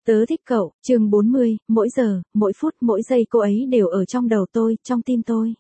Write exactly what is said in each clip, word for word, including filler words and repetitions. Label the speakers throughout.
Speaker 1: Tớ thích cậu, chương bốn mươi, mỗi giờ, mỗi phút, mỗi giây cô ấy đều ở trong đầu tôi, trong tim tôi.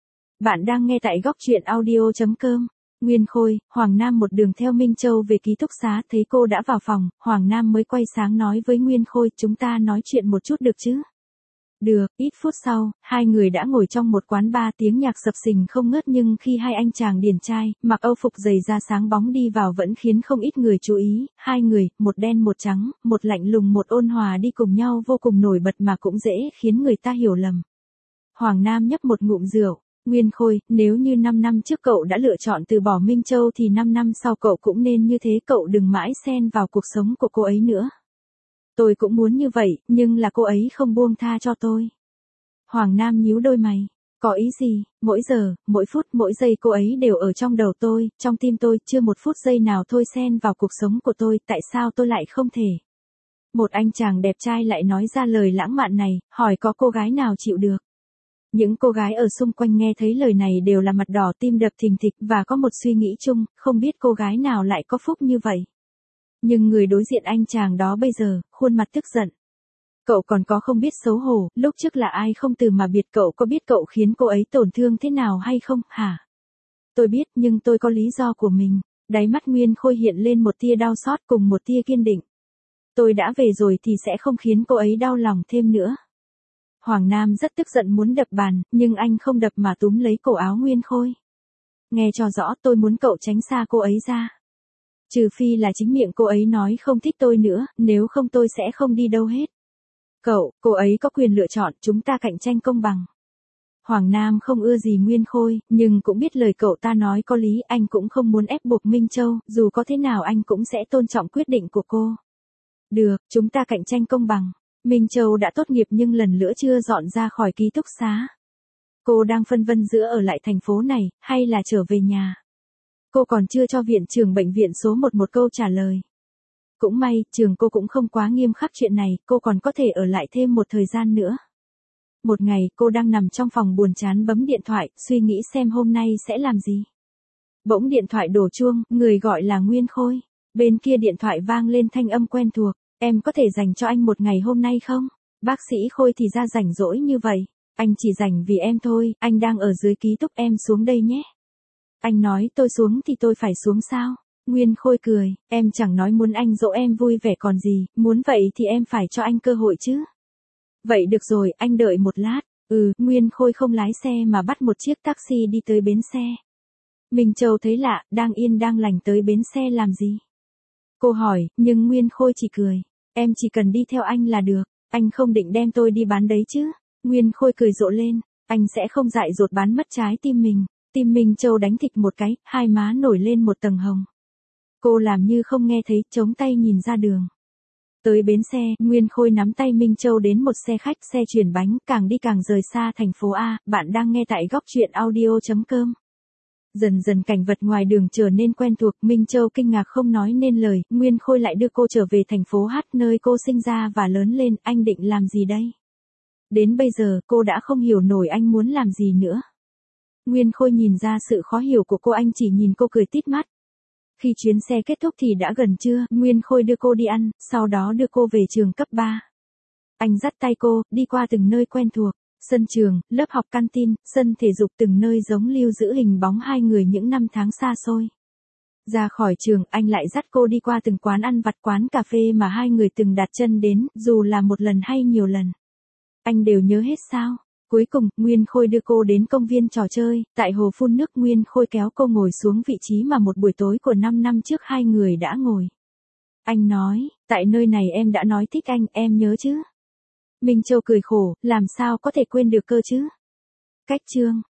Speaker 1: Bạn đang nghe tại góc truyện audio chấm com. Nguyên Khôi, Hoàng Nam một đường theo Minh Châu về ký túc xá, thấy cô đã vào phòng, Hoàng Nam mới quay sáng nói với Nguyên Khôi, chúng ta nói chuyện một chút được chứ? Được, ít phút sau, hai người đã ngồi trong một quán bar, tiếng nhạc sập sình không ngớt, nhưng khi hai anh chàng điển trai, mặc âu phục dày da sáng bóng đi vào vẫn khiến không ít người chú ý, hai người, một đen một trắng, một lạnh lùng một ôn hòa đi cùng nhau vô cùng nổi bật mà cũng dễ khiến người ta hiểu lầm. Hoàng Nam nhấp một ngụm rượu, Nguyên Khôi, nếu như năm năm trước cậu đã lựa chọn từ bỏ Minh Châu thì năm năm sau cậu cũng nên như thế, cậu đừng mãi xen vào cuộc sống của cô ấy nữa. Tôi cũng muốn như vậy, nhưng là cô ấy không buông tha cho tôi. Hoàng Nam nhíu đôi mày. Có ý gì? Mỗi giờ, mỗi phút, mỗi giây cô ấy đều ở trong đầu tôi, trong tim tôi, chưa một phút giây nào thôi xen vào cuộc sống của tôi, tại sao tôi lại không thể? Một anh chàng đẹp trai lại nói ra lời lãng mạn này, hỏi có cô gái nào chịu được? Những cô gái ở xung quanh nghe thấy lời này đều là mặt đỏ tim đập thình thịch và có một suy nghĩ chung, không biết cô gái nào lại có phúc như vậy. Nhưng người đối diện anh chàng đó bây giờ, khuôn mặt tức giận. Cậu còn có không biết xấu hổ, lúc trước là ai không từ mà biệt, cậu có biết cậu khiến cô ấy tổn thương thế nào hay không, hả? Tôi biết, nhưng tôi có lý do của mình. Đáy mắt Nguyên Khôi hiện lên một tia đau xót cùng một tia kiên định. Tôi đã về rồi thì sẽ không khiến cô ấy đau lòng thêm nữa. Hoàng Nam rất tức giận muốn đập bàn, nhưng anh không đập mà túm lấy cổ áo Nguyên Khôi. Nghe cho rõ, tôi muốn cậu tránh xa cô ấy ra. Trừ phi là chính miệng cô ấy nói không thích tôi nữa, nếu không tôi sẽ không đi đâu hết. Cậu, cô ấy có quyền lựa chọn, chúng ta cạnh tranh công bằng. Hoàng Nam không ưa gì Nguyên Khôi, nhưng cũng biết lời cậu ta nói có lý, anh cũng không muốn ép buộc Minh Châu, dù có thế nào anh cũng sẽ tôn trọng quyết định của cô. Được, chúng ta cạnh tranh công bằng. Minh Châu đã tốt nghiệp nhưng lần nữa chưa dọn ra khỏi ký túc xá. Cô đang phân vân giữa ở lại thành phố này, hay là trở về nhà. Cô còn chưa cho viện trưởng bệnh viện số một một câu trả lời. Cũng may, trường cô cũng không quá nghiêm khắc chuyện này, cô còn có thể ở lại thêm một thời gian nữa. Một ngày, cô đang nằm trong phòng buồn chán bấm điện thoại, suy nghĩ xem hôm nay sẽ làm gì. Bỗng điện thoại đổ chuông, người gọi là Nguyên Khôi. Bên kia điện thoại vang lên thanh âm quen thuộc, em có thể dành cho anh một ngày hôm nay không? Bác sĩ Khôi thì ra rảnh rỗi như vậy. Anh chỉ rảnh vì em thôi, anh đang ở dưới ký túc, em xuống đây nhé. Anh nói tôi xuống thì tôi phải xuống sao? Nguyên Khôi cười, em chẳng nói muốn anh dỗ em vui vẻ còn gì, muốn vậy thì em phải cho anh cơ hội chứ. Vậy được rồi, anh đợi một lát. Ừ, Nguyên Khôi không lái xe mà bắt một chiếc taxi đi tới bến xe. Minh Châu thấy lạ, đang yên đang lành tới bến xe làm gì? Cô hỏi, nhưng Nguyên Khôi chỉ cười. Em chỉ cần đi theo anh là được, anh không định đem tôi đi bán đấy chứ? Nguyên Khôi cười rộ lên, anh sẽ không dại dột bán mất trái tim mình. Tim Minh Châu đánh thịch một cái, hai má nổi lên một tầng hồng. Cô làm như không nghe thấy, chống tay nhìn ra đường. Tới bến xe, Nguyên Khôi nắm tay Minh Châu đến một xe khách, xe chuyển bánh, càng đi càng rời xa thành phố A. Bạn đang nghe tại góc truyện audio chấm com. Dần dần cảnh vật ngoài đường trở nên quen thuộc, Minh Châu kinh ngạc không nói nên lời, Nguyên Khôi lại đưa cô trở về thành phố H, nơi cô sinh ra và lớn lên. Anh định làm gì đây? Đến bây giờ, cô đã không hiểu nổi anh muốn làm gì nữa. Nguyên Khôi nhìn ra sự khó hiểu của cô, anh chỉ nhìn cô cười tít mắt. Khi chuyến xe kết thúc thì đã gần trưa, Nguyên Khôi đưa cô đi ăn, sau đó đưa cô về trường cấp ba. Anh dắt tay cô, đi qua từng nơi quen thuộc, sân trường, lớp học, canteen, sân thể dục, từng nơi giống lưu giữ hình bóng hai người những năm tháng xa xôi. Ra khỏi trường, anh lại dắt cô đi qua từng quán ăn vặt, quán cà phê mà hai người từng đặt chân đến, dù là một lần hay nhiều lần. Anh đều nhớ hết sao? Cuối cùng, Nguyên Khôi đưa cô đến công viên trò chơi, tại hồ phun nước Nguyên Khôi kéo cô ngồi xuống vị trí mà một buổi tối của năm năm trước hai người đã ngồi. Anh nói, tại nơi này em đã nói thích anh, em nhớ chứ? Minh Châu cười khổ, làm sao có thể quên được cơ chứ? Cách chương.